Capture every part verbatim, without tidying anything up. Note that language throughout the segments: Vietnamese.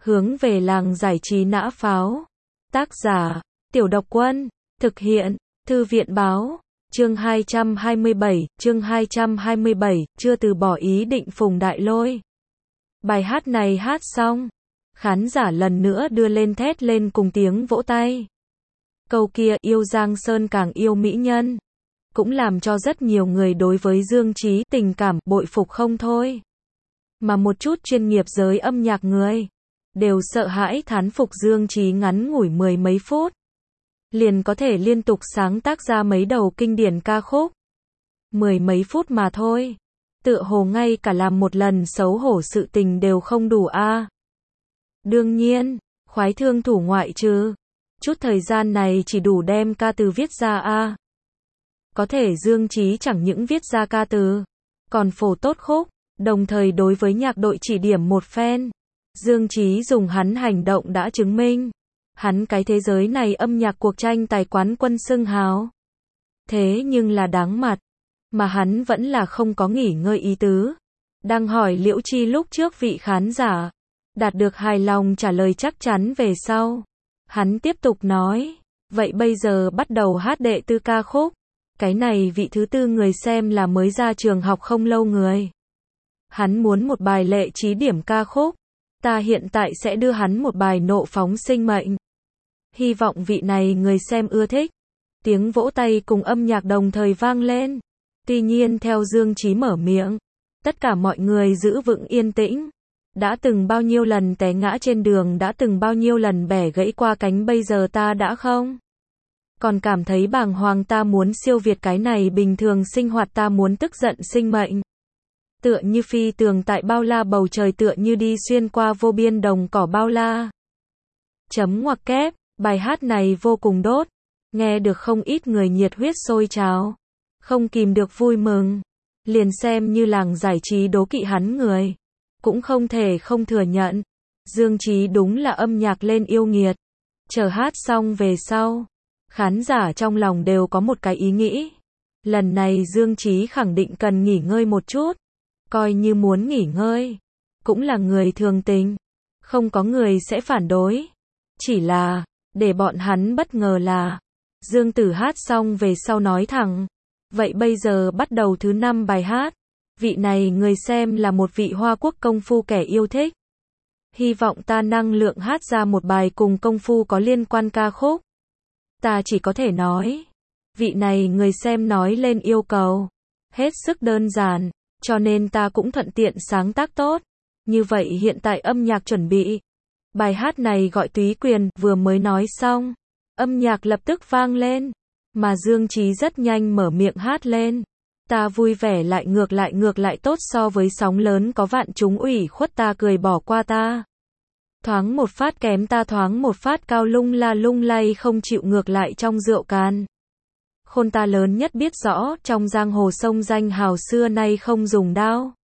Hướng về làng giải trí nã pháo. Tác giả, Tiểu Độc Quân. Thực hiện, Thư viện báo. Chương hai trăm hai mươi bảy, chương hai trăm hai mươi bảy, chưa từ bỏ ý định Phùng Đại Lôi. Bài hát này hát xong, khán giả lần nữa đưa lên thét lên cùng tiếng vỗ tay. Câu kia yêu Giang Sơn càng yêu mỹ nhân, cũng làm cho rất nhiều người đối với Dương Chí tình cảm bội phục không thôi. Mà một chút chuyên nghiệp giới âm nhạc người, đều sợ hãi thán phục Dương Chí ngắn ngủi mười mấy phút. Liền có thể liên tục sáng tác ra mấy đầu kinh điển ca khúc. Mười mấy phút mà thôi. Tựa hồ ngay cả làm một lần xấu hổ sự tình đều không đủ a. À. Đương nhiên, khoái thương thủ ngoại trừ. Chút thời gian này chỉ đủ đem ca từ viết ra a. À. Có thể Dương Chí chẳng những viết ra ca từ, còn phổ tốt khúc, đồng thời đối với nhạc đội chỉ điểm một phen. Dương Chí dùng hắn hành động đã chứng minh. Hắn cái thế giới này âm nhạc cuộc tranh tài quán quân xưng hào. Thế nhưng là đáng mặt. Mà hắn vẫn là không có nghỉ ngơi ý tứ. Đang hỏi Liễu Chi lúc trước vị khán giả. Đạt được hài lòng trả lời chắc chắn về sau. Hắn tiếp tục nói. Vậy bây giờ bắt đầu hát đệ tư ca khúc. Cái này vị thứ tư người xem là mới ra trường học không lâu người. Hắn muốn một bài lệ trí điểm ca khúc. Ta hiện tại sẽ đưa hắn một bài nộ phóng sinh mệnh. Hy vọng vị này người xem ưa thích. Tiếng vỗ tay cùng âm nhạc đồng thời vang lên. Tuy nhiên theo Dương Chí mở miệng, tất cả mọi người giữ vững yên tĩnh. Đã từng bao nhiêu lần té ngã trên đường, đã từng bao nhiêu lần bẻ gãy qua cánh, bây giờ ta đã không còn cảm thấy bàng hoàng, ta muốn siêu việt cái này bình thường sinh hoạt, ta muốn tức giận sinh mệnh. Tựa như phi tường tại bao la bầu trời, tựa như đi xuyên qua vô biên đồng cỏ bao la. Chấm ngoặc kép, bài hát này vô cùng đốt, nghe được không ít người nhiệt huyết sôi trào, không kìm được vui mừng. Liền xem như làng giải trí đố kỵ hắn người, cũng không thể không thừa nhận, Dương Chí đúng là âm nhạc lên yêu nghiệt. Chờ hát xong về sau, khán giả trong lòng đều có một cái ý nghĩ. Lần này Dương Chí khẳng định cần nghỉ ngơi một chút. Coi như muốn nghỉ ngơi, cũng là người thường tình, không có người sẽ phản đối. Chỉ là, để bọn hắn bất ngờ là, Dương Tử hát xong về sau nói thẳng, vậy bây giờ bắt đầu thứ năm bài hát. Vị này người xem là một vị Hoa Quốc công phu kẻ yêu thích. Hy vọng ta năng lượng hát ra một bài cùng công phu có liên quan ca khúc. Ta chỉ có thể nói, vị này người xem nói lên yêu cầu, hết sức đơn giản. Cho nên ta cũng thuận tiện sáng tác tốt. Như vậy hiện tại âm nhạc chuẩn bị. Bài hát này gọi Túy Quyền, vừa mới nói xong. Âm nhạc lập tức vang lên. Mà Dương Chí rất nhanh mở miệng hát lên. Ta vui vẻ lại ngược lại ngược lại tốt so với sóng lớn có vạn chúng ủy khuất, ta cười bỏ qua ta. Thoáng một phát kém ta thoáng một phát cao lung la lung lay không chịu ngược lại trong rượu can. Khôn ta lớn nhất biết rõ, trong giang hồ sông danh hào xưa nay không dùng đao.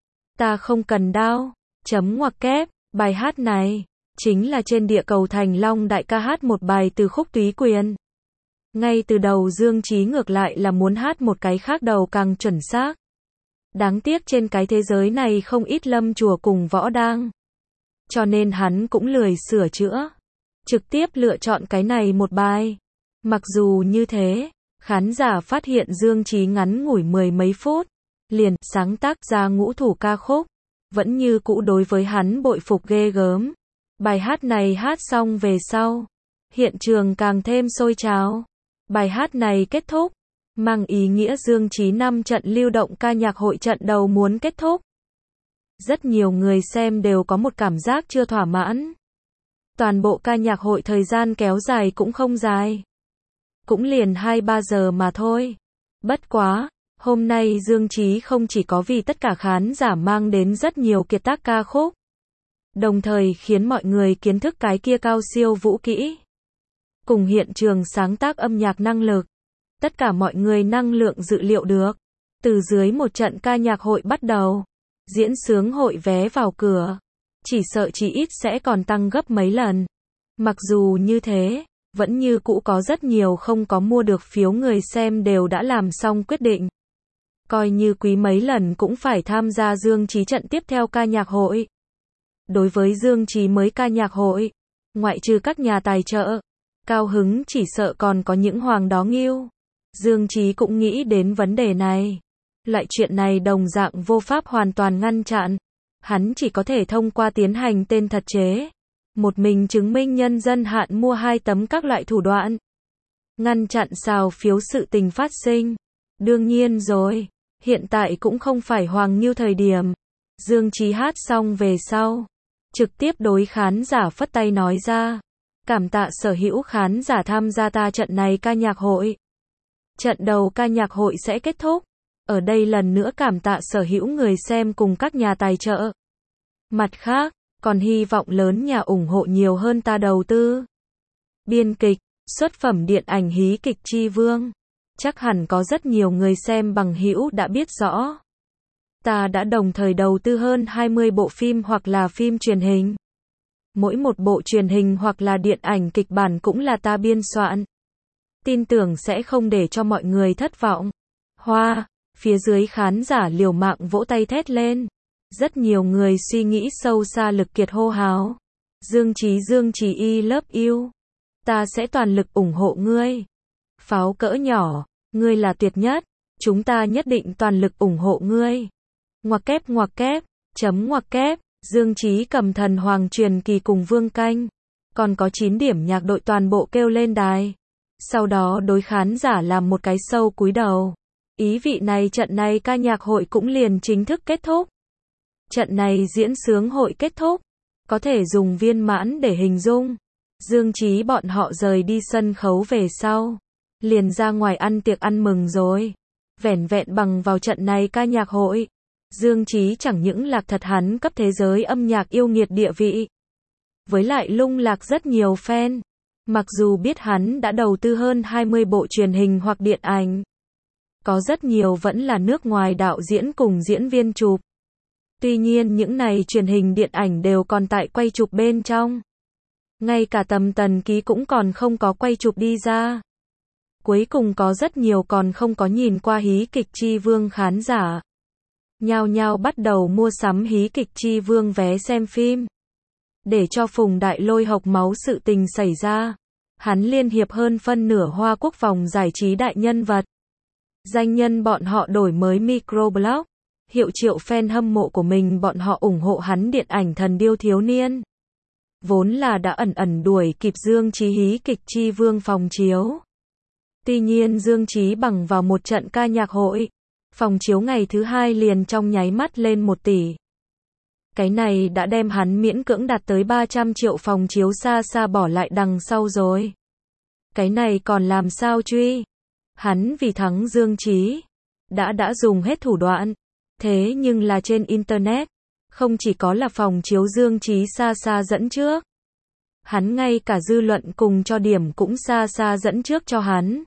Ta không cần đao. Chấm ngoặc kép, bài hát này, chính là trên địa cầu Thành Long đại ca hát một bài từ khúc Túy Quyền. Ngay từ đầu Dương Chí ngược lại là muốn hát một cái khác đầu càng chuẩn xác. Đáng tiếc trên cái thế giới này không ít lâm chùa cùng võ đang. Cho nên hắn cũng lười sửa chữa. Trực tiếp lựa chọn cái này một bài. Mặc dù như thế, khán giả phát hiện Dương Chí ngắn ngủi mười mấy phút, liền sáng tác ra ngũ thủ ca khúc, vẫn như cũ đối với hắn bội phục ghê gớm. Bài hát này hát xong về sau, hiện trường càng thêm sôi trào. Bài hát này kết thúc, mang ý nghĩa Dương Chí năm trận lưu động ca nhạc hội trận đầu muốn kết thúc. Rất nhiều người xem đều có một cảm giác chưa thỏa mãn. Toàn bộ ca nhạc hội thời gian kéo dài cũng không dài. Cũng liền hai ba giờ mà thôi. Bất quá, hôm nay Dương Chí không chỉ có vì tất cả khán giả mang đến rất nhiều kiệt tác ca khúc, đồng thời khiến mọi người kiến thức cái kia cao siêu vũ kỹ. Cùng hiện trường sáng tác âm nhạc năng lực. Tất cả mọi người năng lượng dự liệu được. Từ dưới một trận ca nhạc hội bắt đầu, diễn sướng hội vé vào cửa, chỉ sợ chỉ ít sẽ còn tăng gấp mấy lần. Mặc dù như thế, vẫn như cũ có rất nhiều không có mua được phiếu người xem đều đã làm xong quyết định. Coi như quý mấy lần cũng phải tham gia Dương Chí trận tiếp theo ca nhạc hội. Đối với Dương Chí mới ca nhạc hội, ngoại trừ các nhà tài trợ, cao hứng chỉ sợ còn có những hoàng đó nghiêu. Dương Chí cũng nghĩ đến vấn đề này. Loại chuyện này đồng dạng vô pháp hoàn toàn ngăn chặn. Hắn chỉ có thể thông qua tiến hành tên thật chế. Một mình chứng minh nhân dân hạn mua hai tấm các loại thủ đoạn. Ngăn chặn xào phiếu sự tình phát sinh. Đương nhiên rồi, hiện tại cũng không phải hoàng nghiêu thời điểm. Dương Chí hát xong về sau, trực tiếp đối khán giả phất tay nói ra. Cảm tạ sở hữu khán giả tham gia ta trận này ca nhạc hội. Trận đầu ca nhạc hội sẽ kết thúc. Ở đây lần nữa cảm tạ sở hữu người xem cùng các nhà tài trợ. Mặt khác, còn hy vọng lớn nhà ủng hộ nhiều hơn ta đầu tư. Biên kịch, xuất phẩm điện ảnh hí kịch Tri Vương. Chắc hẳn có rất nhiều người xem bằng hữu đã biết rõ. Ta đã đồng thời đầu tư hơn hai mươi bộ phim hoặc là phim truyền hình. Mỗi một bộ truyền hình hoặc là điện ảnh kịch bản cũng là ta biên soạn. Tin tưởng sẽ không để cho mọi người thất vọng. Hoa, phía dưới khán giả liều mạng vỗ tay thét lên. Rất nhiều người suy nghĩ sâu xa lực kiệt hô hào. Dương Chí Dương Chí I love you. Ta sẽ toàn lực ủng hộ ngươi. Pháo cỡ nhỏ, ngươi là tuyệt nhất. Chúng ta nhất định toàn lực ủng hộ ngươi. Ngoặc kép ngoặc kép, chấm ngoặc kép. Dương Chí cầm thần hoàng truyền kỳ cùng Vương Canh. Còn có chín điểm nhạc đội toàn bộ kêu lên đài. Sau đó đối khán giả làm một cái show cúi đầu. Ý vị này trận này ca nhạc hội cũng liền chính thức kết thúc. Trận này diễn sướng hội kết thúc. Có thể dùng viên mãn để hình dung. Dương Chí bọn họ rời đi sân khấu về sau. Liền ra ngoài ăn tiệc ăn mừng rồi. Vẻn vẹn bằng vào trận này ca nhạc hội. Dương Chí chẳng những lạc thật hắn cấp thế giới âm nhạc yêu nghiệt địa vị. Với lại lung lạc rất nhiều fan. Mặc dù biết hắn đã đầu tư hơn hai mươi bộ truyền hình hoặc điện ảnh. Có rất nhiều vẫn là nước ngoài đạo diễn cùng diễn viên chụp. Tuy nhiên những này truyền hình điện ảnh đều còn tại quay chụp bên trong. Ngay cả Tầm Tần Ký cũng còn không có quay chụp đi ra. Cuối cùng có rất nhiều còn không có nhìn qua hí kịch Tri Vương khán giả. Nhao nhao bắt đầu mua sắm hí kịch Tri Vương vé xem phim. Để cho Phùng Đại Lôi hộc máu sự tình xảy ra. Hắn liên hiệp hơn phân nửa Hoa Quốc vòng giải trí đại nhân vật. Danh nhân bọn họ đổi mới microblog. Hiệu triệu fan hâm mộ của mình bọn họ ủng hộ hắn điện ảnh Thần Điêu Thiếu Niên. Vốn là đã ẩn ẩn đuổi kịp Dương Chí hí kịch Tri Vương phòng chiếu. Tuy nhiên Dương Chí bằng vào một trận ca nhạc hội. Phòng chiếu ngày thứ hai liền trong nháy mắt lên một tỷ. Cái này đã đem hắn miễn cưỡng đạt tới ba trăm triệu phòng chiếu xa xa bỏ lại đằng sau rồi. Cái này còn làm sao truy? Hắn vì thắng Dương Chí. Đã đã dùng hết thủ đoạn. Thế nhưng là trên Internet. Không chỉ có là phòng chiếu Dương Chí xa xa dẫn trước. Hắn ngay cả dư luận cùng cho điểm cũng xa xa dẫn trước cho hắn.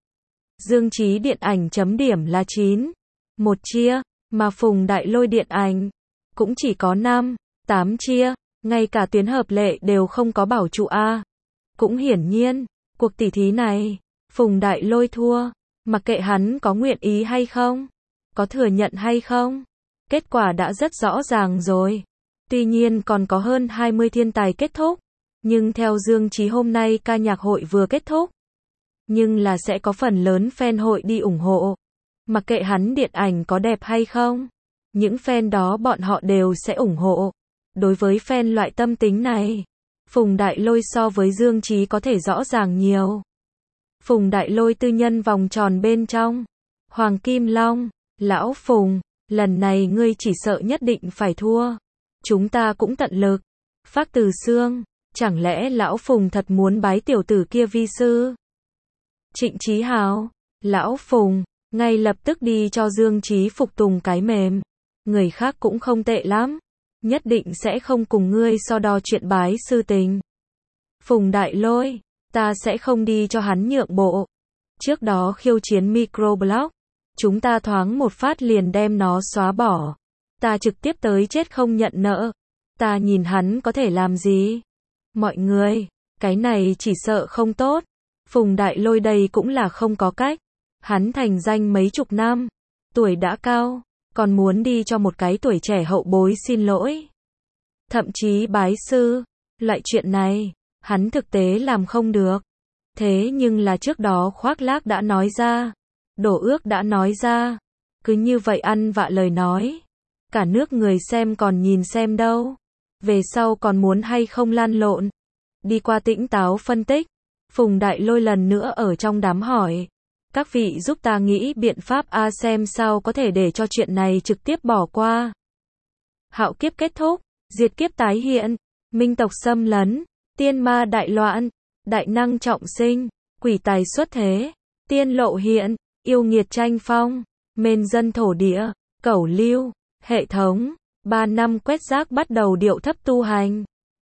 Dương Chí điện ảnh chấm điểm là chín. Một chia. Mà Phùng Đại Lôi điện ảnh. Cũng chỉ có năm. Tám chia. Ngay cả tuyến hợp lệ đều không có bảo trụ A. Cũng hiển nhiên. Cuộc tỷ thí này. Phùng Đại Lôi thua. Mặc kệ hắn có nguyện ý hay không. Có thừa nhận hay không. Kết quả đã rất rõ ràng rồi. Tuy nhiên còn có hơn hai mươi thiên tài kết thúc. Nhưng theo Dương Chí hôm nay ca nhạc hội vừa kết thúc. Nhưng là sẽ có phần lớn fan hội đi ủng hộ. Mặc kệ hắn điện ảnh có đẹp hay không. Những fan đó bọn họ đều sẽ ủng hộ. Đối với fan loại tâm tính này. Phùng Đại Lôi so với Dương Chí có thể rõ ràng nhiều. Phùng Đại Lôi tư nhân vòng tròn bên trong. Hoàng Kim Long. Lão Phùng. Lần này ngươi chỉ sợ nhất định phải thua. Chúng ta cũng tận lực. Phác Từ Xương. Chẳng lẽ Lão Phùng thật muốn bái tiểu tử kia vi sư? Trịnh Chí Hào. Lão Phùng. Ngay lập tức đi cho Dương Chí phục tùng cái mềm. Người khác cũng không tệ lắm. Nhất định sẽ không cùng ngươi so đo chuyện bái sư tình. Phùng Đại Lôi. Ta sẽ không đi cho hắn nhượng bộ. Trước đó khiêu chiến microblog. Chúng ta thoáng một phát liền đem nó xóa bỏ. Ta trực tiếp tới chết không nhận nợ. Ta nhìn hắn có thể làm gì? Mọi người, cái này chỉ sợ không tốt. Phùng Đại Lôi đây cũng là không có cách. Hắn thành danh mấy chục năm. Tuổi đã cao. Còn muốn đi cho một cái tuổi trẻ hậu bối xin lỗi. thậm chí bái sư. Loại chuyện này, hắn thực tế làm không được. Thế nhưng là trước đó Khoác Lác đã nói ra, Đổ Ước đã nói ra, cứ như vậy ăn vạ lời nói. Cả nước người xem còn nhìn xem đâu. Về sau còn muốn hay không lan lộn. Đi qua tỉnh táo phân tích, Phùng Đại Lôi lần nữa ở trong đám hỏi. Các vị giúp ta nghĩ biện pháp a xem sao có thể để cho chuyện này trực tiếp bỏ qua. Hạo kiếp kết thúc, diệt kiếp tái hiện, minh tộc xâm lấn, tiên ma đại loạn, đại năng trọng sinh, quỷ tài xuất thế, tiên lộ hiện, yêu nghiệt tranh phong, mên dân thổ địa, cẩu lưu, hệ thống, ba năm quét rác bắt đầu điệu thấp tu hành.